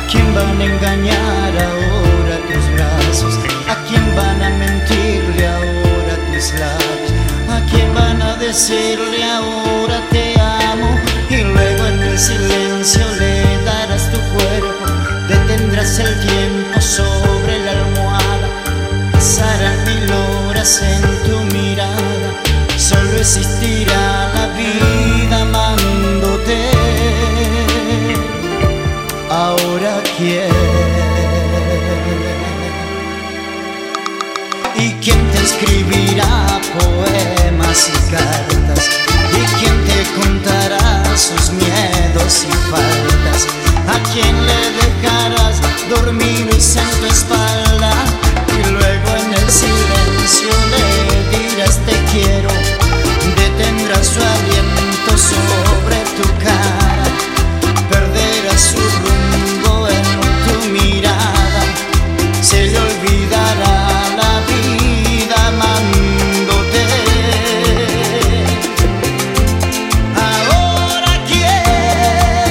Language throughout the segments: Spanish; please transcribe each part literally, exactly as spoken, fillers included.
quién van a engañar ahora tus brazos? ¿A quién van a mentirle ahora tus labios? ¿A quién van a decirle ahora te amo? Y luego en el silencio le darás tu cuerpo, detendrás el tiempo sobre la almohada, pasarán mil horas en tu mirada, solo existirá la vida amándote. Ahora quién, y quién te escribirá poemas y cartas, y quién te contará sus miedos y faltas, a quién le dejarás dormir en tu espalda, y luego en el silencio le dirás te quiero, detendrás su aliento sobre tu cara, perderás su rumbo en tu mirada, se le olvidará la vida amándote. Ahora quién,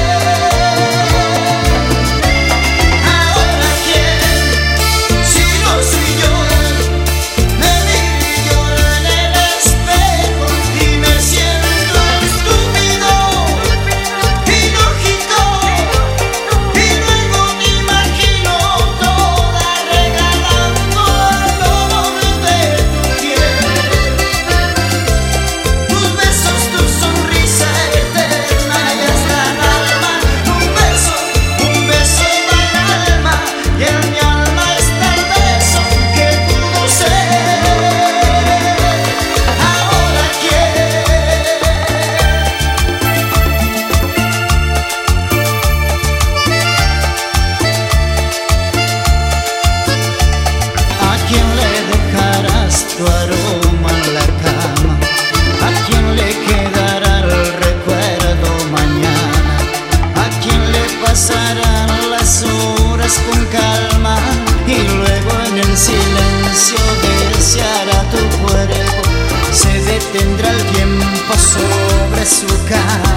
ahora quién, si no soy yo, me miro en el espejo y me siento estúpido y lógico, y luego te imagino toda regalando al olor de tu piel, tus besos, tu sonrisa eterna y hasta el alma. Un beso, un beso en el alma, y en mi alma está el beso que pudo ser. Ahora quién, ¿a quién le dejarás tu aroma en la cama? ¿A quién le quedará el recuerdo mañana? ¿A quién le pasarán las horas con calma? Y luego en el silencio deseará tu cuerpo, se detendrá el tiempo sobre su cara.